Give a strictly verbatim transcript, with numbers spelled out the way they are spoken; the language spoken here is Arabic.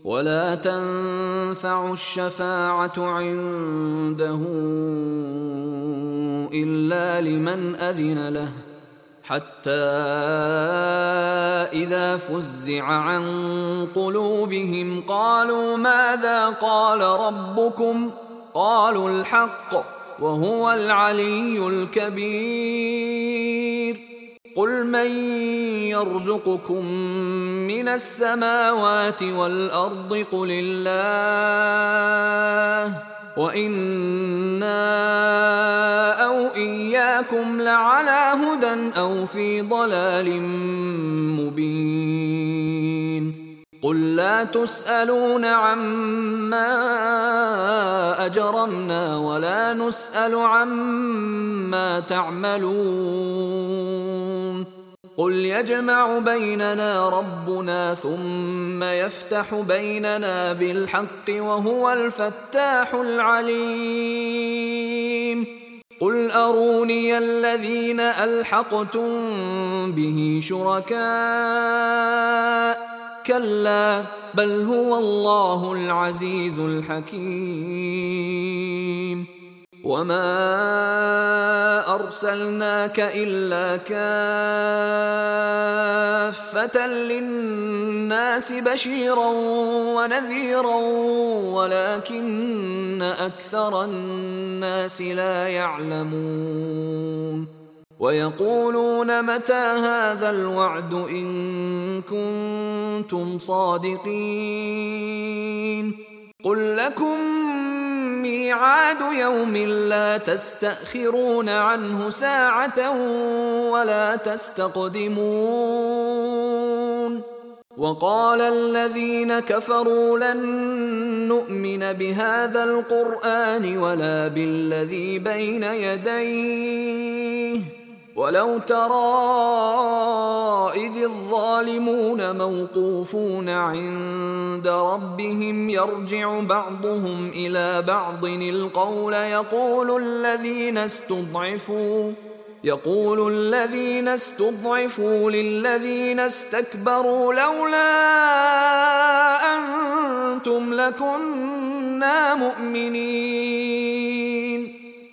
ولا تنفع الشفاعة عنده إلا لمن أذن له، حتى إذا فزع عن قلوبهم قالوا ماذا قال ربكم؟ قالوا الحق وهو العلي الكبير. قل من يرزقكم من السماوات والأرض؟ قل الله، وإنا أو إياكم لعلى هدى أو في ضلال مبين. قل لا تسألون عما أجرمنا ولا نسأل عما تعملون. قل يجمع بيننا ربنا ثم يفتح بيننا بالحق وهو الفتاح العليم. قل أروني الذين ألحقتم به شركاء، كلا بل هو الله العزيز الحكيم. وما أرسلناك إلا كافة للناس بشيرا ونذيرا ولكن أكثر الناس لا يعلمون. ويقولون متى هذا الوعد إن كنتم صادقين؟ قل لكم ميعاد يوم لا تستأخرون عنه ساعة ولا تستقدمون. وقال الذين كفروا لن نؤمن بهذا القرآن ولا بالذي بين يديه ولو ترى إذ الظالمون موقوفون عند ربهم يرجع بعضهم إلى بعض القول يقول الذين استضعفوا يقول الذين استضعفوا للذين استكبروا لولا أنتم لكنا مؤمنين.